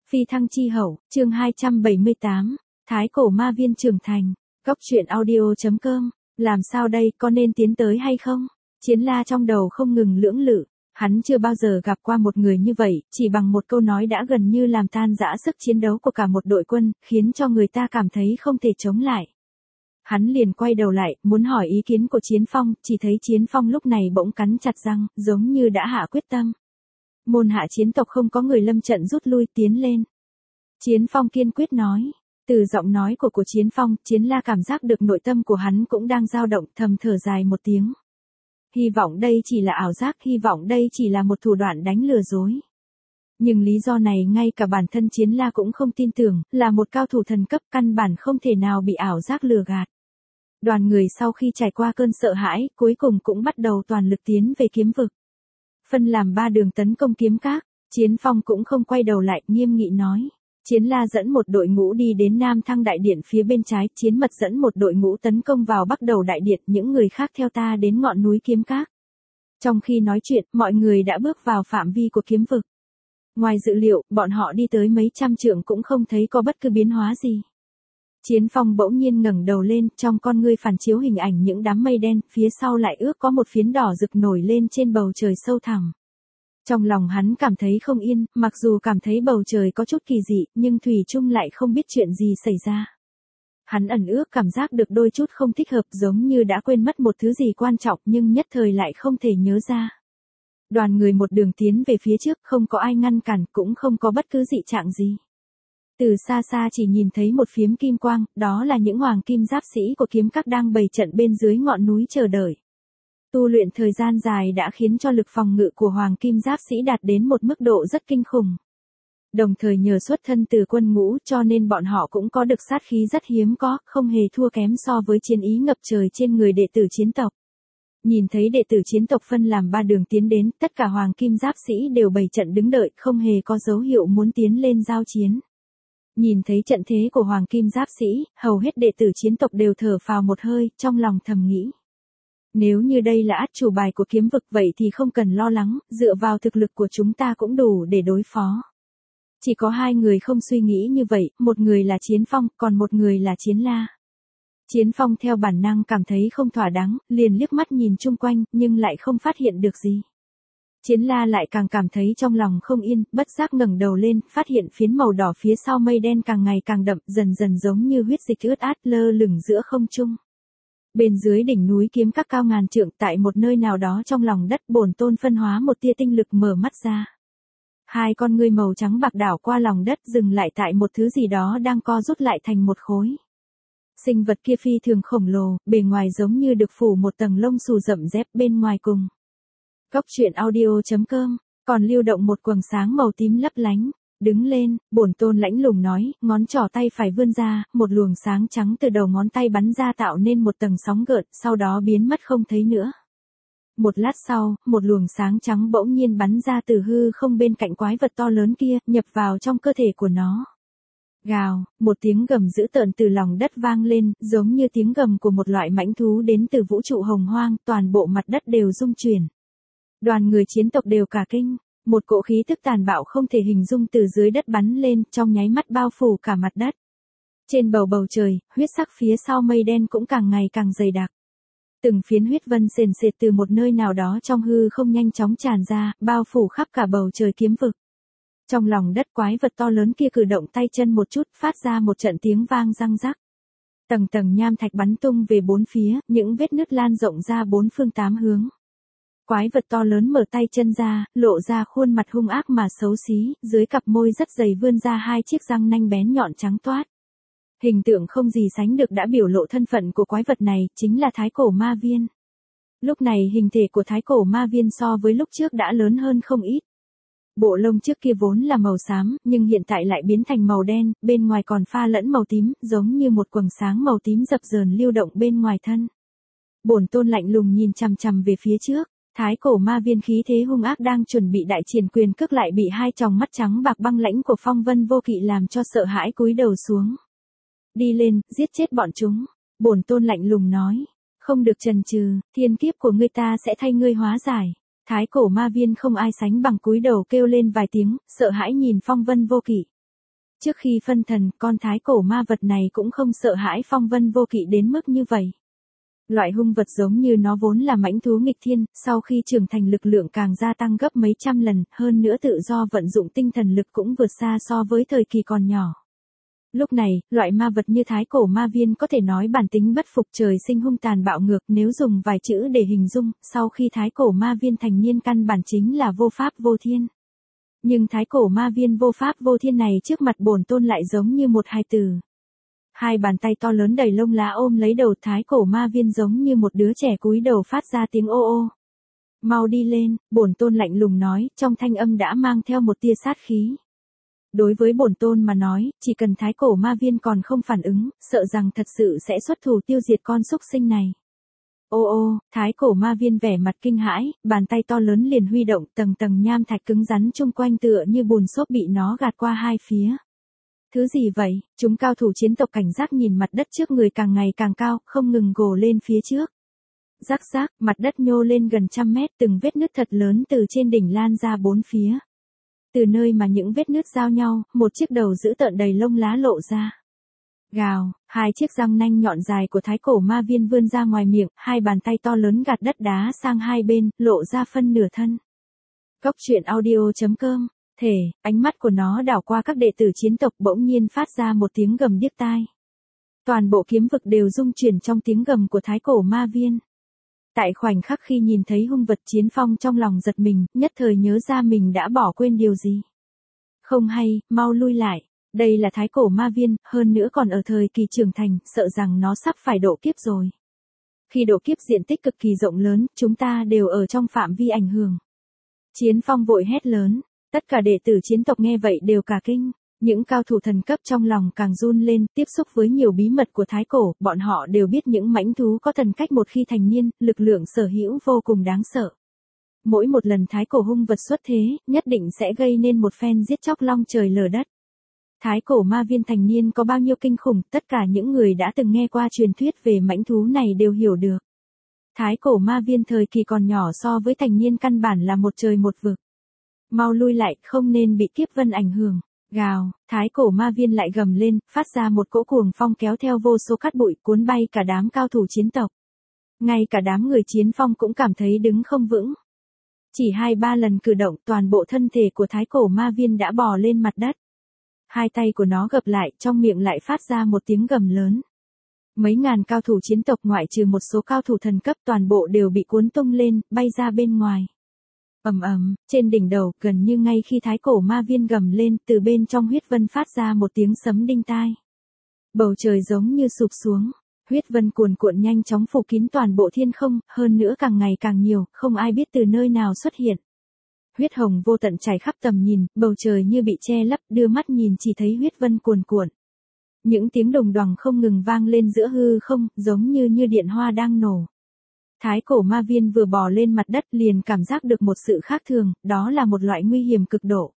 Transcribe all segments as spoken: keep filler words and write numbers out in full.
Phi thăng chi hậu, chương hai trăm bảy mươi tám, Thái cổ ma viên trưởng thành, góc truyện audio.com, làm sao đây, có nên tiến tới hay không? Chiến La trong đầu không ngừng lưỡng lự, hắn chưa bao giờ gặp qua một người như vậy, chỉ bằng một câu nói đã gần như làm tan rã sức chiến đấu của cả một đội quân, khiến cho người ta cảm thấy không thể chống lại. Hắn liền quay đầu lại, muốn hỏi ý kiến của Chiến Phong, chỉ thấy Chiến Phong lúc này bỗng cắn chặt răng, giống như đã hạ quyết tâm. Môn hạ chiến tộc không có người lâm trận rút lui tiến lên. Chiến Phong kiên quyết nói. Từ giọng nói của của Chiến Phong, Chiến La cảm giác được nội tâm của hắn cũng đang dao động, thầm thở dài một tiếng. Hy vọng đây chỉ là ảo giác, hy vọng đây chỉ là một thủ đoạn đánh lừa dối. Nhưng lý do này ngay cả bản thân Chiến La cũng không tin tưởng, là một cao thủ thần cấp căn bản không thể nào bị ảo giác lừa gạt. Đoàn người sau khi trải qua cơn sợ hãi, cuối cùng cũng bắt đầu toàn lực tiến về kiếm vực. Phân làm ba đường tấn công kiếm các, Chiến Phong cũng không quay đầu lại, nghiêm nghị nói. Chiến La dẫn một đội ngũ đi đến Nam Thăng Đại Điện phía bên trái, Chiến Mật dẫn một đội ngũ tấn công vào Bắc Đầu Đại Điện, những người khác theo ta đến ngọn núi kiếm các. Trong khi nói chuyện, mọi người đã bước vào phạm vi của kiếm vực. Ngoài dự liệu, bọn họ đi tới mấy trăm trượng cũng không thấy có bất cứ biến hóa gì. Chiến Phong bỗng nhiên ngẩng đầu lên, trong con ngươi phản chiếu hình ảnh những đám mây đen, phía sau lại ước có một phiến đỏ rực nổi lên trên bầu trời sâu thẳm. Trong lòng hắn cảm thấy không yên, mặc dù cảm thấy bầu trời có chút kỳ dị, nhưng thủy chung lại không biết chuyện gì xảy ra. Hắn ẩn ước cảm giác được đôi chút không thích hợp, giống như đã quên mất một thứ gì quan trọng nhưng nhất thời lại không thể nhớ ra. Đoàn người một đường tiến về phía trước, không có ai ngăn cản, cũng không có bất cứ dị trạng gì. Từ xa xa chỉ nhìn thấy một phiếm kim quang, đó là những hoàng kim giáp sĩ của kiếm các đang bày trận bên dưới ngọn núi chờ đợi. Tu luyện thời gian dài đã khiến cho lực phòng ngự của hoàng kim giáp sĩ đạt đến một mức độ rất kinh khủng. Đồng thời nhờ xuất thân từ quân ngũ cho nên bọn họ cũng có được sát khí rất hiếm có, không hề thua kém so với chiến ý ngập trời trên người đệ tử chiến tộc. Nhìn thấy đệ tử chiến tộc phân làm ba đường tiến đến, tất cả hoàng kim giáp sĩ đều bày trận đứng đợi, không hề có dấu hiệu muốn tiến lên giao chiến. Nhìn thấy trận thế của hoàng kim giáp sĩ, hầu hết đệ tử chiến tộc đều thở phào một hơi, trong lòng thầm nghĩ. Nếu như đây là át chủ bài của kiếm vực vậy thì không cần lo lắng, dựa vào thực lực của chúng ta cũng đủ để đối phó. Chỉ có hai người không suy nghĩ như vậy, một người là Chiến Phong, còn một người là Chiến La. Chiến Phong theo bản năng cảm thấy không thỏa đáng, liền liếc mắt nhìn chung quanh, nhưng lại không phát hiện được gì. Chiến La lại càng cảm thấy trong lòng không yên, bất giác ngẩng đầu lên, phát hiện phiến màu đỏ phía sau mây đen càng ngày càng đậm, dần dần giống như huyết dịch ướt át lơ lửng giữa không trung. Bên dưới đỉnh núi kiếm các cao ngàn trượng, tại một nơi nào đó trong lòng đất, Bổn Tôn phân hóa một tia tinh lực mở mắt ra. Hai con ngươi màu trắng bạc đảo qua lòng đất, dừng lại tại một thứ gì đó đang co rút lại thành một khối. Sinh vật kia phi thường khổng lồ, bề ngoài giống như được phủ một tầng lông xù rậm rép bên ngoài cùng. Góc truyện audio.com, còn lưu động một quầng sáng màu tím lấp lánh. Đứng lên, Bổn Tôn lãnh lùng nói, ngón trỏ tay phải vươn ra, một luồng sáng trắng từ đầu ngón tay bắn ra tạo nên một tầng sóng gợn, sau đó biến mất không thấy nữa. Một lát sau, một luồng sáng trắng bỗng nhiên bắn ra từ hư không bên cạnh quái vật to lớn kia, nhập vào trong cơ thể của nó. Gào, một tiếng gầm dữ tợn từ lòng đất vang lên, giống như tiếng gầm của một loại mãnh thú đến từ vũ trụ hồng hoang, toàn bộ mặt đất đều rung chuyển. Đoàn người chiến tộc đều cả kinh. Một cỗ khí tức tàn bạo không thể hình dung từ dưới đất bắn lên, trong nháy mắt bao phủ cả mặt đất. Trên bầu bầu trời, huyết sắc phía sau mây đen cũng càng ngày càng dày đặc. Từng phiến huyết vân sền sệt từ một nơi nào đó trong hư không nhanh chóng tràn ra, bao phủ khắp cả bầu trời kiếm vực. Trong lòng đất quái vật to lớn kia cử động tay chân một chút, phát ra một trận tiếng vang răng rắc. Tầng tầng nham thạch bắn tung về bốn phía, những vết nứt lan rộng ra bốn phương tám hướng. Quái vật to lớn mở tay chân ra, lộ ra khuôn mặt hung ác mà xấu xí, dưới cặp môi rất dày vươn ra hai chiếc răng nanh bén nhọn trắng toát. Hình tượng không gì sánh được đã biểu lộ thân phận của quái vật này, chính là Thái cổ ma viên. Lúc này hình thể của Thái cổ ma viên so với lúc trước đã lớn hơn không ít. Bộ lông trước kia vốn là màu xám, nhưng hiện tại lại biến thành màu đen, bên ngoài còn pha lẫn màu tím, giống như một quầng sáng màu tím dập dờn lưu động bên ngoài thân. Bổn Tôn lạnh lùng nhìn chằm chằm về phía trước. Thái cổ ma viên khí thế hung ác đang chuẩn bị đại triển quyền cước lại bị hai tròng mắt trắng bạc băng lãnh của Phong Vân Vô Kỵ làm cho sợ hãi cúi đầu xuống. Đi lên, giết chết bọn chúng. Bổn Tôn lạnh lùng nói. Không được chần chừ, thiên kiếp của ngươi ta sẽ thay ngươi hóa giải. Thái cổ ma viên không ai sánh bằng cúi đầu kêu lên vài tiếng, sợ hãi nhìn Phong Vân Vô Kỵ. Trước khi phân thần, con thái cổ ma vật này cũng không sợ hãi Phong Vân Vô Kỵ đến mức như vậy. Loại hung vật giống như nó vốn là mãnh thú nghịch thiên, sau khi trưởng thành lực lượng càng gia tăng gấp mấy trăm lần, hơn nữa tự do vận dụng tinh thần lực cũng vượt xa so với thời kỳ còn nhỏ. Lúc này, loại ma vật như thái cổ ma viên có thể nói bản tính bất phục trời sinh hung tàn bạo ngược, nếu dùng vài chữ để hình dung, sau khi thái cổ ma viên thành niên căn bản chính là vô pháp vô thiên. Nhưng thái cổ ma viên vô pháp vô thiên này trước mặt bổn tôn lại giống như một hài tử. Hai bàn tay to lớn đầy lông lá ôm lấy đầu thái cổ ma viên giống như một đứa trẻ cúi đầu phát ra tiếng ô ô. Mau đi lên, bổn tôn lạnh lùng nói, trong thanh âm đã mang theo một tia sát khí. Đối với bổn tôn mà nói, chỉ cần thái cổ ma viên còn không phản ứng, sợ rằng thật sự sẽ xuất thủ tiêu diệt con súc sinh này. Ô ô, thái cổ ma viên vẻ mặt kinh hãi, bàn tay to lớn liền huy động, tầng tầng nham thạch cứng rắn chung quanh tựa như bùn xốp bị nó gạt qua hai phía. Thứ gì vậy? Chúng cao thủ chiến tộc cảnh giác nhìn mặt đất trước người càng ngày càng cao, không ngừng gồ lên phía trước. Rắc rác, mặt đất nhô lên gần trăm mét, từng vết nứt thật lớn từ trên đỉnh lan ra bốn phía. Từ nơi mà những vết nứt giao nhau, một chiếc đầu dữ tợn đầy lông lá lộ ra. Gào, hai chiếc răng nanh nhọn dài của thái cổ ma viên vươn ra ngoài miệng, hai bàn tay to lớn gạt đất đá sang hai bên, lộ ra phân nửa thân. Cốc truyện audio chấm com, thể, ánh mắt của nó đảo qua các đệ tử chiến tộc bỗng nhiên phát ra một tiếng gầm điếc tai. Toàn bộ kiếm vực đều rung chuyển trong tiếng gầm của thái cổ ma viên. Tại khoảnh khắc khi nhìn thấy hung vật Chiến Phong trong lòng giật mình, nhất thời nhớ ra mình đã bỏ quên điều gì. Không hay, mau lui lại. Đây là thái cổ ma viên, hơn nữa còn ở thời kỳ trưởng thành, sợ rằng nó sắp phải độ kiếp rồi. Khi độ kiếp diện tích cực kỳ rộng lớn, chúng ta đều ở trong phạm vi ảnh hưởng. Chiến Phong vội hét lớn, tất cả đệ tử chiến tộc nghe vậy đều cả kinh. Những cao thủ thần cấp trong lòng càng run lên, tiếp xúc với nhiều bí mật của thái cổ, bọn họ đều biết những mãnh thú có thần cách một khi thành niên, lực lượng sở hữu vô cùng đáng sợ. Mỗi một lần thái cổ hung vật xuất thế, nhất định sẽ gây nên một phen giết chóc long trời lở đất. Thái cổ ma viên thành niên có bao nhiêu kinh khủng, tất cả những người đã từng nghe qua truyền thuyết về mãnh thú này đều hiểu được. Thái cổ ma viên thời kỳ còn nhỏ so với thành niên căn bản là một trời một vực. Mau lui lại, không nên bị kiếp vân ảnh hưởng. Gào, thái cổ ma viên lại gầm lên, phát ra một cỗ cuồng phong kéo theo vô số cát bụi cuốn bay cả đám cao thủ chiến tộc. Ngay cả đám người Chiến Phong cũng cảm thấy đứng không vững. Chỉ hai ba lần cử động toàn bộ thân thể của thái cổ ma viên đã bò lên mặt đất. Hai tay của nó gập lại, trong miệng lại phát ra một tiếng gầm lớn. Mấy ngàn cao thủ chiến tộc ngoại trừ một số cao thủ thần cấp toàn bộ đều bị cuốn tung lên, bay ra bên ngoài. Ầm ầm, trên đỉnh đầu, gần như ngay khi thái cổ ma viên gầm lên, từ bên trong huyết vân phát ra một tiếng sấm đinh tai. Bầu trời giống như sụp xuống, huyết vân cuồn cuộn nhanh chóng phủ kín toàn bộ thiên không, hơn nữa càng ngày càng nhiều, không ai biết từ nơi nào xuất hiện. Huyết hồng vô tận chảy khắp tầm nhìn, bầu trời như bị che lấp, đưa mắt nhìn chỉ thấy huyết vân cuồn cuộn. Những tiếng đồng đoằng không ngừng vang lên giữa hư không, giống như như điện hoa đang nổ. Thái cổ ma viên vừa bò lên mặt đất liền cảm giác được một sự khác thường, đó là một loại nguy hiểm cực độ.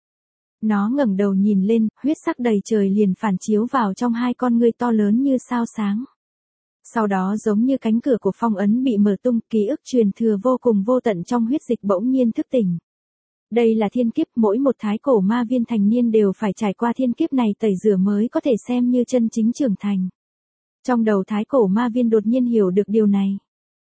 Nó ngẩng đầu nhìn lên, huyết sắc đầy trời liền phản chiếu vào trong hai con ngươi to lớn như sao sáng. Sau đó giống như cánh cửa của phong ấn bị mở tung, ký ức truyền thừa vô cùng vô tận trong huyết dịch bỗng nhiên thức tỉnh. Đây là thiên kiếp, mỗi một thái cổ ma viên thành niên đều phải trải qua thiên kiếp này tẩy rửa mới có thể xem như chân chính trưởng thành. Trong đầu thái cổ ma viên đột nhiên hiểu được điều này.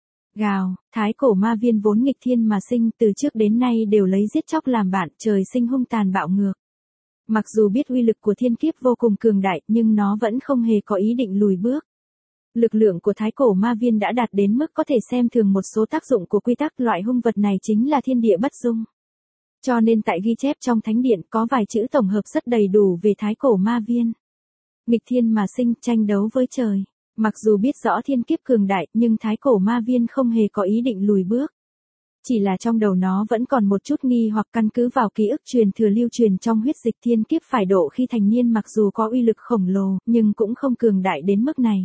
Gào, thái cổ ma viên vốn nghịch thiên mà sinh, từ trước đến nay đều lấy giết chóc làm bạn, trời sinh hung tàn bạo ngược. Mặc dù biết uy lực của thiên kiếp vô cùng cường đại, nhưng nó vẫn không hề có ý định lùi bước. Lực lượng của thái cổ ma viên đã đạt đến mức có thể xem thường một số tác dụng của quy tắc, loại hung vật này chính là thiên địa bất dung. Cho nên tại ghi chép trong thánh điện có vài chữ tổng hợp rất đầy đủ về thái cổ ma viên. Nghịch thiên mà sinh, tranh đấu với trời. Mặc dù biết rõ thiên kiếp cường đại, nhưng thái cổ ma viên không hề có ý định lùi bước. Chỉ là trong đầu nó vẫn còn một chút nghi hoặc căn cứ vào ký ức truyền thừa lưu truyền trong huyết dịch, thiên kiếp phải độ khi thành niên mặc dù có uy lực khổng lồ, nhưng cũng không cường đại đến mức này.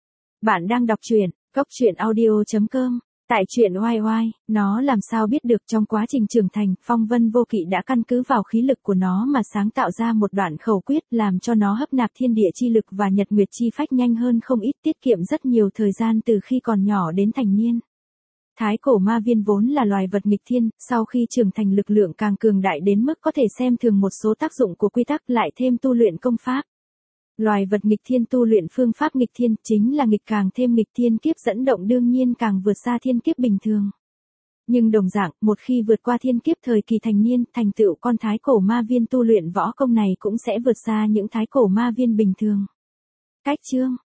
Bạn đang đọc truyện, cốc truyện audio chấm com. Tại truyện oai oai, nó làm sao biết được trong quá trình trưởng thành, Phong Vân Vô Kỵ đã căn cứ vào khí lực của nó mà sáng tạo ra một đoạn khẩu quyết làm cho nó hấp nạp thiên địa chi lực và nhật nguyệt chi phách nhanh hơn không ít, tiết kiệm rất nhiều thời gian từ khi còn nhỏ đến thành niên. Thái cổ ma viên vốn là loài vật nghịch thiên, sau khi trưởng thành lực lượng càng cường đại đến mức có thể xem thường một số tác dụng của quy tắc lại thêm tu luyện công pháp. Loài vật nghịch thiên tu luyện phương pháp nghịch thiên chính là nghịch càng thêm nghịch thiên kiếp dẫn động đương nhiên càng vượt xa thiên kiếp bình thường. Nhưng đồng dạng, một khi vượt qua thiên kiếp thời kỳ thành niên, thành tựu con thái cổ ma viên tu luyện võ công này cũng sẽ vượt xa những thái cổ ma viên bình thường. Cách chương